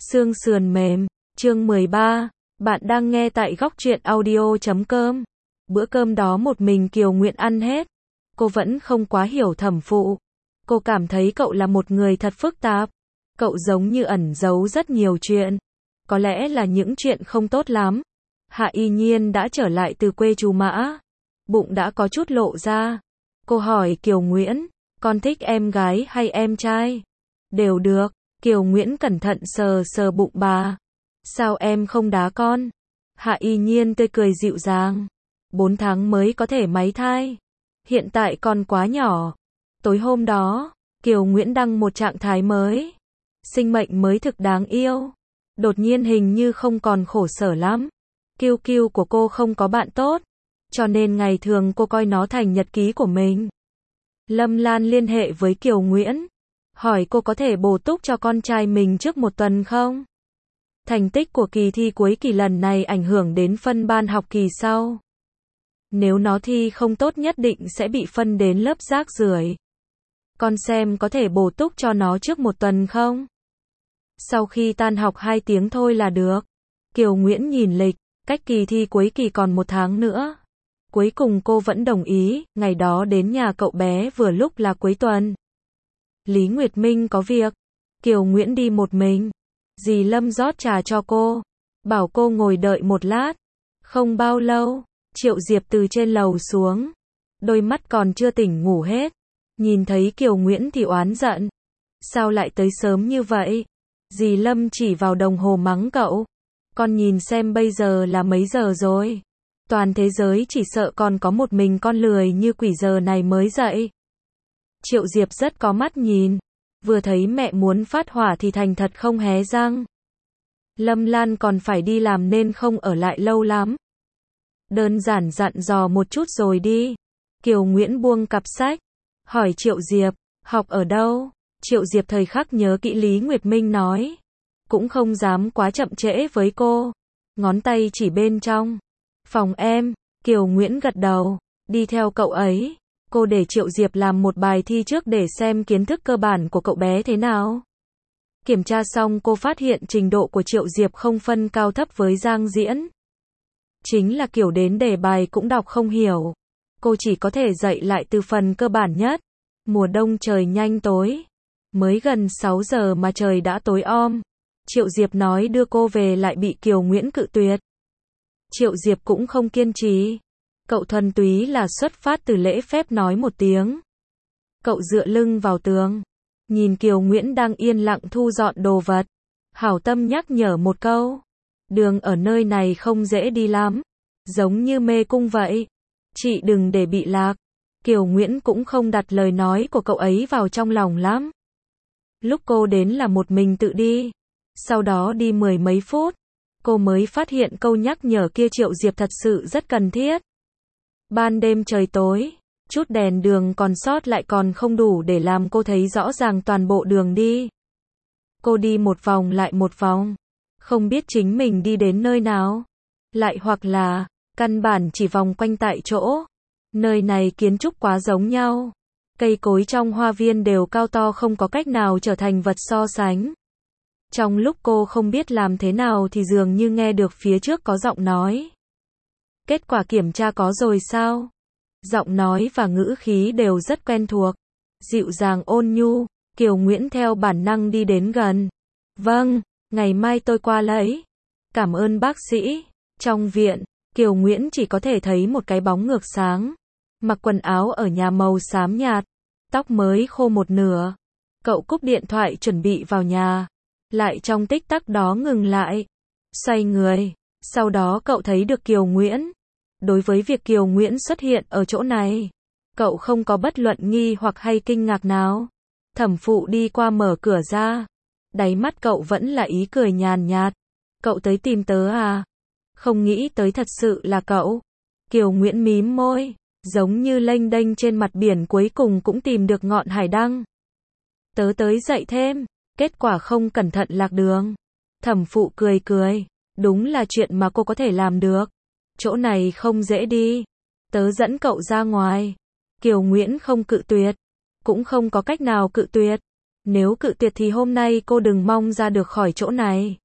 Xương sườn mềm, chương 13, bạn đang nghe tại góc truyện audio.com. Bữa cơm đó một mình Kiều Nguyễn ăn hết. Cô vẫn không quá hiểu Thẩm Phụ. Cô cảm thấy cậu là một người thật phức tạp. Cậu giống như ẩn giấu rất nhiều chuyện. Có lẽ là những chuyện không tốt lắm. Hạ Y Nhiên đã trở lại từ quê chú Mã. Bụng đã có chút lộ ra. Cô hỏi Kiều Nguyễn, con thích em gái hay em trai? Đều được. Kiều Nguyễn cẩn thận sờ sờ bụng bà. Sao em không đá con? Hạ Y Nhiên tươi cười dịu dàng. 4 tháng mới có thể máy thai. Hiện tại con quá nhỏ. Tối hôm đó, Kiều Nguyễn đăng một trạng thái mới. Sinh mệnh mới thực đáng yêu. Đột nhiên hình như không còn khổ sở lắm. Kiêu kiêu của cô không có bạn tốt. Cho nên ngày thường cô coi nó thành nhật ký của mình. Lâm Lan liên hệ với Kiều Nguyễn. Hỏi cô có thể bổ túc cho con trai mình trước 1 tuần không? Thành tích của kỳ thi cuối kỳ lần này ảnh hưởng đến phân ban học kỳ sau. Nếu nó thi không tốt nhất định sẽ bị phân đến lớp rác rưởi. Con xem có thể bổ túc cho nó trước 1 tuần không? Sau khi tan học 2 tiếng thôi là được. Kiều Nguyễn nhìn lịch, cách kỳ thi cuối kỳ còn 1 tháng nữa. Cuối cùng cô vẫn đồng ý, ngày đó đến nhà cậu bé vừa lúc là cuối tuần. Lý Nguyệt Minh có việc. Kiều Nguyễn đi một mình. Dì Lâm rót trà cho cô. Bảo cô ngồi đợi một lát. Không bao lâu, Triệu Diệp từ trên lầu xuống. Đôi mắt còn chưa tỉnh ngủ hết. Nhìn thấy Kiều Nguyễn thì oán giận. Sao lại tới sớm như vậy? Dì Lâm chỉ vào đồng hồ mắng cậu. Con nhìn xem bây giờ là mấy giờ rồi. Toàn thế giới chỉ sợ còn có một mình con lười như quỷ giờ này mới dậy. Triệu Diệp rất có mắt nhìn. Vừa thấy mẹ muốn phát hỏa thì thành thật không hé răng. Lâm Lan còn phải đi làm nên không ở lại lâu lắm. Đơn giản dặn dò một chút rồi đi. Kiều Nguyễn buông cặp sách. Hỏi Triệu Diệp, học ở đâu? Triệu Diệp thời khắc nhớ kỹ Lý Nguyệt Minh nói. Cũng không dám quá chậm trễ với cô. Ngón tay chỉ bên trong. Phòng em. Kiều Nguyễn gật đầu. Đi theo cậu ấy. Cô để Triệu Diệp làm một bài thi trước để xem kiến thức cơ bản của cậu bé thế nào. Kiểm tra xong cô phát hiện trình độ của Triệu Diệp không phân cao thấp với Giang Diễn. Chính là kiểu đến đề bài cũng đọc không hiểu. Cô chỉ có thể dạy lại từ phần cơ bản nhất. Mùa đông trời nhanh tối. Mới gần 6 giờ mà trời đã tối om. Triệu Diệp nói đưa cô về lại bị Kiều Nguyễn cự tuyệt. Triệu Diệp cũng không kiên trì. Cậu thuần túy là xuất phát từ lễ phép nói một tiếng. Cậu dựa lưng vào tường. Nhìn Kiều Nguyễn đang yên lặng thu dọn đồ vật. Hảo tâm nhắc nhở một câu. Đường ở nơi này không dễ đi lắm. Giống như mê cung vậy. Chị đừng để bị lạc. Kiều Nguyễn cũng không đặt lời nói của cậu ấy vào trong lòng lắm. Lúc cô đến là một mình tự đi. Sau đó đi 10 mấy phút. Cô mới phát hiện câu nhắc nhở kia Triệu Diệp thật sự rất cần thiết. Ban đêm trời tối, chút đèn đường còn sót lại còn không đủ để làm cô thấy rõ ràng toàn bộ đường đi. Cô đi một vòng lại một vòng, không biết chính mình đi đến nơi nào. Lại hoặc là, căn bản chỉ vòng quanh tại chỗ. Nơi này kiến trúc quá giống nhau. Cây cối trong hoa viên đều cao to không có cách nào trở thành vật so sánh. Trong lúc cô không biết làm thế nào thì dường như nghe được phía trước có giọng nói. Kết quả kiểm tra có rồi sao? Giọng nói và ngữ khí đều rất quen thuộc. Dịu dàng ôn nhu. Kiều Nguyễn theo bản năng đi đến gần. Vâng, ngày mai tôi qua lấy. Cảm ơn bác sĩ. Trong viện, Kiều Nguyễn chỉ có thể thấy một cái bóng ngược sáng. Mặc quần áo ở nhà màu xám nhạt. Tóc mới khô một nửa. Cậu cúp điện thoại chuẩn bị vào nhà. Lại trong tích tắc đó ngừng lại. Xoay người. Sau đó cậu thấy được Kiều Nguyễn. Đối với việc Kiều Nguyễn xuất hiện ở chỗ này, cậu không có bất luận nghi hoặc hay kinh ngạc nào. Thẩm Phụ đi qua mở cửa ra. Đáy mắt cậu vẫn là ý cười nhàn nhạt. Cậu tới tìm tớ à? Không nghĩ tới thật sự là cậu. Kiều Nguyễn mím môi, giống như lênh đênh trên mặt biển cuối cùng cũng tìm được ngọn hải đăng. Tớ tới dạy thêm, kết quả không cẩn thận lạc đường. Thẩm Phụ cười cười. Đúng là chuyện mà cô có thể làm được. Chỗ này không dễ đi. Tớ dẫn cậu ra ngoài. Kiều Nguyễn không cự tuyệt. Cũng không có cách nào cự tuyệt. Nếu cự tuyệt thì hôm nay cô đừng mong ra được khỏi chỗ này.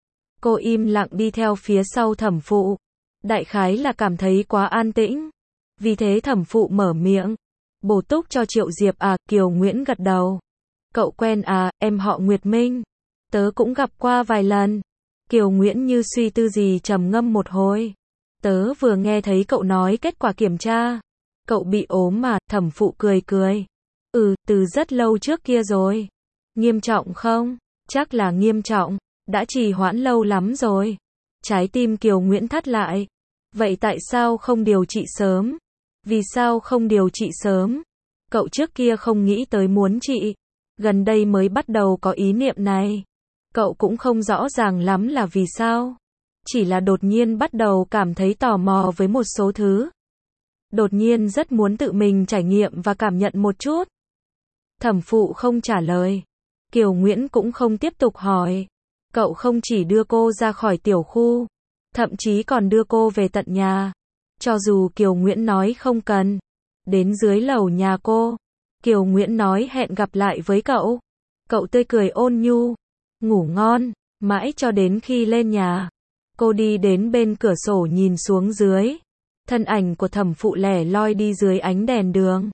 Cô im lặng đi theo phía sau thẩm phụ. Đại khái là cảm thấy quá an tĩnh. Vì thế thẩm phụ mở miệng. Bổ túc cho Triệu Diệp à, Kiều Nguyễn gật đầu. Cậu quen à, em họ Nguyệt Minh. Tớ cũng gặp qua vài lần. Kiều Nguyễn như suy tư gì trầm ngâm một hồi. Tớ vừa nghe thấy cậu nói kết quả kiểm tra. Cậu bị ốm mà, thẩm phụ cười cười. Từ rất lâu trước kia rồi. Nghiêm trọng không? Chắc là nghiêm trọng. Đã trì hoãn lâu lắm rồi. Trái tim Kiều Nguyễn thắt lại. Vậy tại sao không điều trị sớm? Vì sao không điều trị sớm? Cậu trước kia không nghĩ tới muốn trị. Gần đây mới bắt đầu có ý niệm này. Cậu cũng không rõ ràng lắm là vì sao. Chỉ là đột nhiên bắt đầu cảm thấy tò mò với một số thứ. Đột nhiên rất muốn tự mình trải nghiệm và cảm nhận một chút. Thẩm phụ không trả lời. Kiều Nguyễn cũng không tiếp tục hỏi. Cậu không chỉ đưa cô ra khỏi tiểu khu, thậm chí còn đưa cô về tận nhà. Cho dù Kiều Nguyễn nói không cần. Đến dưới lầu nhà cô, Kiều Nguyễn nói hẹn gặp lại với cậu. Cậu tươi cười ôn nhu. Ngủ ngon, mãi cho đến khi lên nhà. Cô đi đến bên cửa sổ nhìn xuống dưới. Thân ảnh của thẩm phụ lẻ loi đi dưới ánh đèn đường.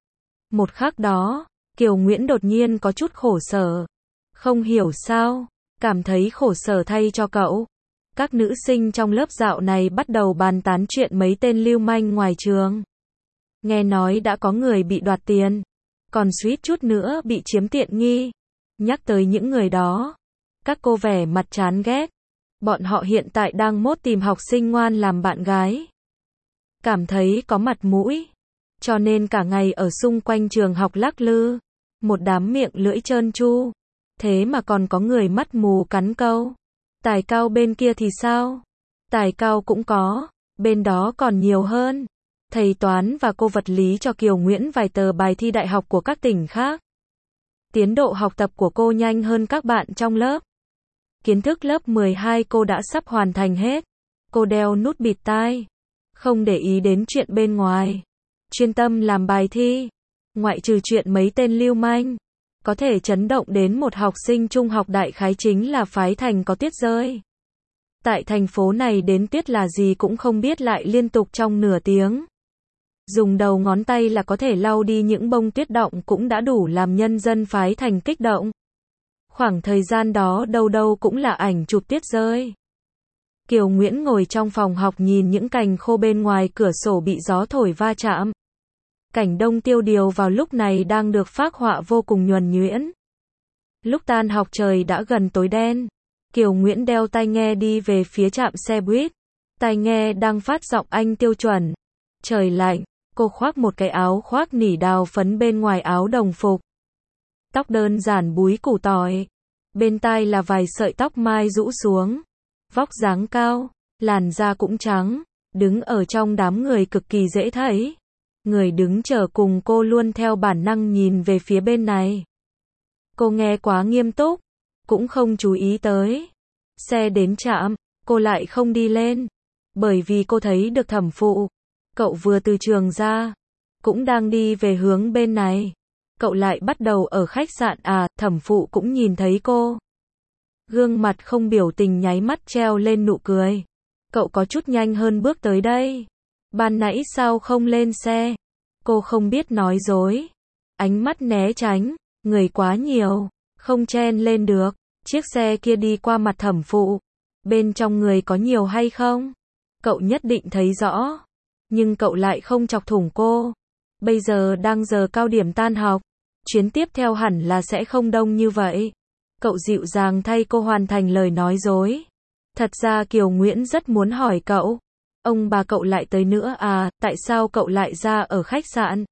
Một khắc đó, Kiều Nguyễn đột nhiên có chút khổ sở. Không hiểu sao, cảm thấy khổ sở thay cho cậu. Các nữ sinh trong lớp dạo này bắt đầu bàn tán chuyện mấy tên lưu manh ngoài trường. Nghe nói đã có người bị đoạt tiền, còn suýt chút nữa bị chiếm tiện nghi. Nhắc tới những người đó, các cô vẻ mặt chán ghét. Bọn họ hiện tại đang mốt tìm học sinh ngoan làm bạn gái. Cảm thấy có mặt mũi. Cho nên cả ngày ở xung quanh trường học lắc lư. Một đám miệng lưỡi trơn tru. Thế mà còn có người mắt mù cắn câu. Tài cao bên kia thì sao? Tài cao cũng có. Bên đó còn nhiều hơn. Thầy toán và cô vật lý cho Kiều Nguyễn vài tờ bài thi đại học của các tỉnh khác. Tiến độ học tập của cô nhanh hơn các bạn trong lớp. Kiến thức lớp 12 cô đã sắp hoàn thành hết. Cô đeo nút bịt tai. Không để ý đến chuyện bên ngoài. Chuyên tâm làm bài thi. Ngoại trừ chuyện mấy tên lưu manh. Có thể chấn động đến một học sinh trung học đại khái chính là Phái Thành có tuyết rơi. Tại thành phố này đến tuyết là gì cũng không biết lại liên tục trong nửa tiếng. Dùng đầu ngón tay là có thể lau đi những bông tuyết động cũng đã đủ làm nhân dân Phái Thành kích động. Khoảng thời gian đó đâu đâu cũng là ảnh chụp tuyết rơi. Kiều Nguyễn ngồi trong phòng học nhìn những cành khô bên ngoài cửa sổ bị gió thổi va chạm. Cảnh đông tiêu điều vào lúc này đang được phác họa vô cùng nhuần nhuyễn. Lúc tan học trời đã gần tối đen. Kiều Nguyễn đeo tai nghe đi về phía trạm xe buýt. Tai nghe đang phát giọng Anh tiêu chuẩn. Trời lạnh, cô khoác một cái áo khoác nỉ đào phấn bên ngoài áo đồng phục. Tóc đơn giản búi củ tỏi. Bên tai là vài sợi tóc mai rũ xuống. Vóc dáng cao, làn da cũng trắng. Đứng ở trong đám người cực kỳ dễ thấy. Người đứng chờ cùng cô luôn theo bản năng nhìn về phía bên này. Cô nghe quá nghiêm túc, cũng không chú ý tới. Xe đến trạm, cô lại không đi lên. Bởi vì cô thấy được thẩm phụ. Cậu vừa từ trường ra, cũng đang đi về hướng bên này. Cậu lại bắt đầu ở khách sạn à, thẩm phụ cũng nhìn thấy cô. Gương mặt không biểu tình nháy mắt treo lên nụ cười. Cậu có chút nhanh hơn bước tới đây. Ban nãy sao không lên xe? Cô không biết nói dối. Ánh mắt né tránh, người quá nhiều, không chen lên được. Chiếc xe kia đi qua mặt thẩm phụ. Bên trong người có nhiều hay không? Cậu nhất định thấy rõ. Nhưng cậu lại không chọc thủng cô. Bây giờ đang giờ cao điểm tan học. Chuyến tiếp theo hẳn là sẽ không đông như vậy. Cậu dịu dàng thay cô hoàn thành lời nói dối. Thật ra Kiều Nguyễn rất muốn hỏi cậu. Ông bà cậu lại tới nữa à, tại sao cậu lại ra ở khách sạn?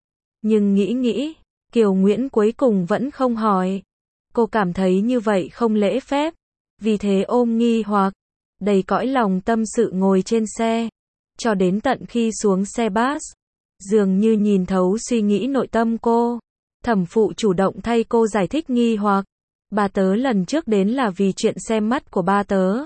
Nhưng nghĩ, Kiều Nguyễn cuối cùng vẫn không hỏi. Cô cảm thấy như vậy không lễ phép. Vì thế ôm nghi hoặc, đầy cõi lòng tâm sự ngồi trên xe. Cho đến tận khi xuống xe bus. Dường như nhìn thấu suy nghĩ nội tâm cô. Thẩm phụ chủ động thay cô giải thích nghi hoặc. Ba tớ lần trước đến là vì chuyện xem mắt của ba tớ.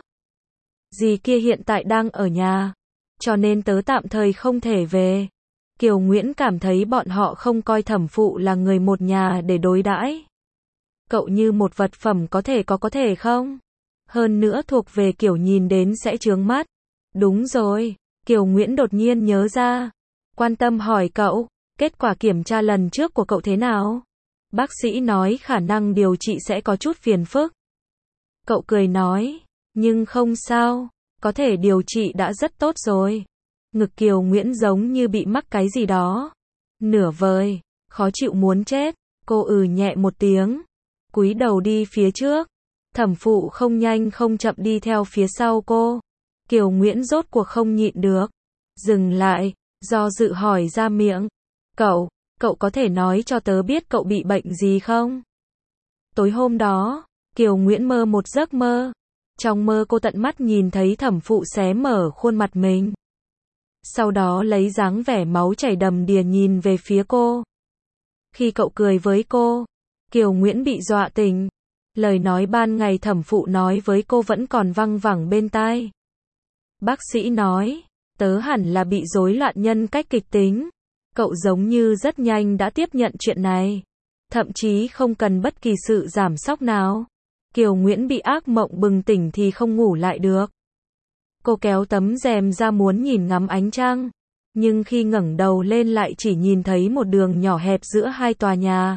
Dì kia hiện tại đang ở nhà. Cho nên tớ tạm thời không thể về. Kiều Nguyễn cảm thấy bọn họ không coi thẩm phụ là người một nhà để đối đãi. cậu như một vật phẩm có thể không? Hơn nữa thuộc về kiểu nhìn đến sẽ chướng mắt. Đúng rồi, Kiều Nguyễn đột nhiên nhớ ra. Quan tâm hỏi cậu, kết quả kiểm tra lần trước của cậu thế nào? Bác sĩ nói khả năng điều trị sẽ có chút phiền phức. Cậu cười nói, nhưng không sao, có thể điều trị đã rất tốt rồi. Ngực Kiều Nguyễn giống như bị mắc cái gì đó. Nửa vời, khó chịu muốn chết, cô nhẹ một tiếng, cúi đầu đi phía trước. Thẩm phụ không nhanh không chậm đi theo phía sau cô. Kiều Nguyễn rốt cuộc không nhịn được. Dừng lại, do dự hỏi ra miệng. Cậu có thể nói cho tớ biết cậu bị bệnh gì không? Tối hôm đó, Kiều Nguyễn mơ một giấc mơ. Trong mơ cô tận mắt nhìn thấy thẩm phụ xé mở khuôn mặt mình. Sau đó lấy dáng vẻ máu chảy đầm đìa nhìn về phía cô. Khi cậu cười với cô, Kiều Nguyễn bị dọa tỉnh. Lời nói ban ngày thẩm phụ nói với cô vẫn còn văng vẳng bên tai. Bác sĩ nói, tớ hẳn là bị rối loạn nhân cách kịch tính. Cậu giống như rất nhanh đã tiếp nhận chuyện này. Thậm chí không cần bất kỳ sự giảm sóc nào. Kiều Nguyễn bị ác mộng bừng tỉnh thì không ngủ lại được. Cô kéo tấm rèm ra muốn nhìn ngắm ánh trăng. Nhưng khi ngẩng đầu lên lại chỉ nhìn thấy một đường nhỏ hẹp giữa hai tòa nhà.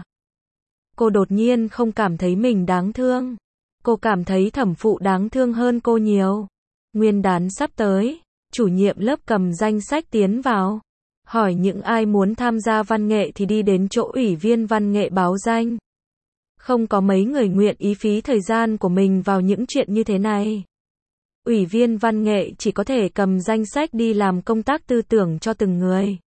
Cô đột nhiên không cảm thấy mình đáng thương. Cô cảm thấy thẩm phụ đáng thương hơn cô nhiều. Nguyên đán sắp tới, chủ nhiệm lớp cầm danh sách tiến vào. Hỏi những ai muốn tham gia văn nghệ thì đi đến chỗ ủy viên văn nghệ báo danh. Không có mấy người nguyện ý phí thời gian của mình vào những chuyện như thế này. Ủy viên văn nghệ chỉ có thể cầm danh sách đi làm công tác tư tưởng cho từng người.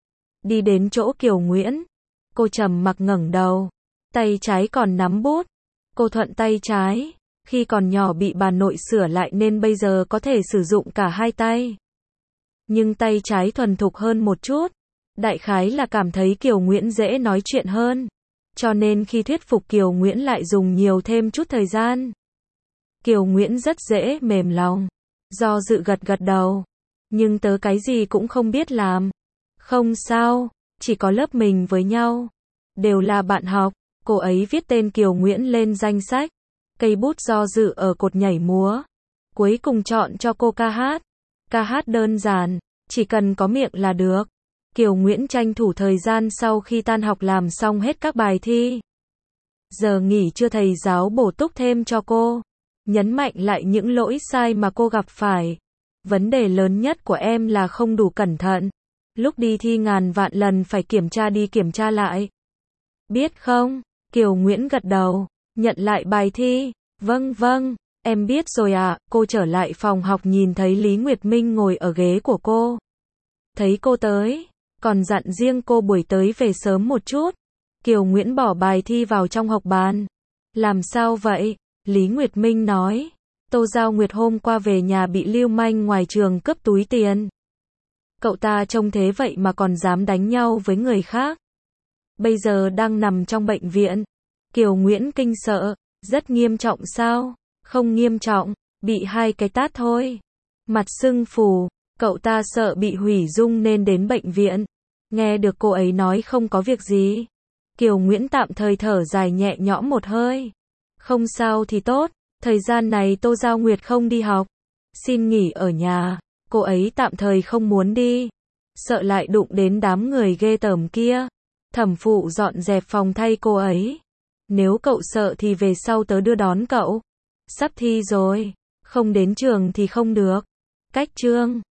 Đi đến chỗ Kiều Nguyễn, cô trầm mặc ngẩng đầu, tay trái còn nắm bút. Cô thuận tay trái, khi còn nhỏ bị bà nội sửa lại nên bây giờ có thể sử dụng cả hai tay. Nhưng tay trái thuần thục hơn một chút. Đại khái là cảm thấy Kiều Nguyễn dễ nói chuyện hơn. Cho nên khi thuyết phục Kiều Nguyễn lại dùng nhiều thêm chút thời gian. Kiều Nguyễn rất dễ mềm lòng. Do dự gật đầu. Nhưng tớ cái gì cũng không biết làm. Không sao, chỉ có lớp mình với nhau. Đều là bạn học. Cô ấy viết tên Kiều Nguyễn lên danh sách. Cây bút do dự ở cột nhảy múa. Cuối cùng chọn cho cô ca hát. Ca hát đơn giản, chỉ cần có miệng là được. Kiều Nguyễn tranh thủ thời gian sau khi tan học làm xong hết các bài thi. Giờ nghỉ trưa thầy giáo bổ túc thêm cho cô. Nhấn mạnh lại những lỗi sai mà cô gặp phải. Vấn đề lớn nhất của em là không đủ cẩn thận. Lúc đi thi ngàn vạn lần phải kiểm tra đi kiểm tra lại. Biết không? Kiều Nguyễn gật đầu, nhận lại bài thi. Vâng, em biết rồi ạ. Cô trở lại phòng học nhìn thấy Lý Nguyệt Minh ngồi ở ghế của cô. Thấy cô tới, còn dặn riêng cô buổi tới về sớm một chút. Kiều Nguyễn bỏ bài thi vào trong học bàn. Làm sao vậy? Lý Nguyệt Minh nói. Tô Giao Nguyệt hôm qua về nhà bị lưu manh ngoài trường cướp túi tiền. Cậu ta trông thế vậy mà còn dám đánh nhau với người khác. Bây giờ đang nằm trong bệnh viện. Kiều Nguyễn kinh sợ. Rất nghiêm trọng sao? Không nghiêm trọng, bị 2 cái tát thôi. Mặt sưng phù, cậu ta sợ bị hủy dung nên đến bệnh viện. Nghe được cô ấy nói không có việc gì. Kiều Nguyễn tạm thời thở dài nhẹ nhõm một hơi. Không sao thì tốt, thời gian này Tô Giao Nguyệt không đi học. Xin nghỉ ở nhà, cô ấy tạm thời không muốn đi. Sợ lại đụng đến đám người ghê tởm kia. Thẩm phụ dọn dẹp phòng thay cô ấy. Nếu cậu sợ thì về sau tớ đưa đón cậu. Sắp thi rồi, không đến trường thì không được. Cách chương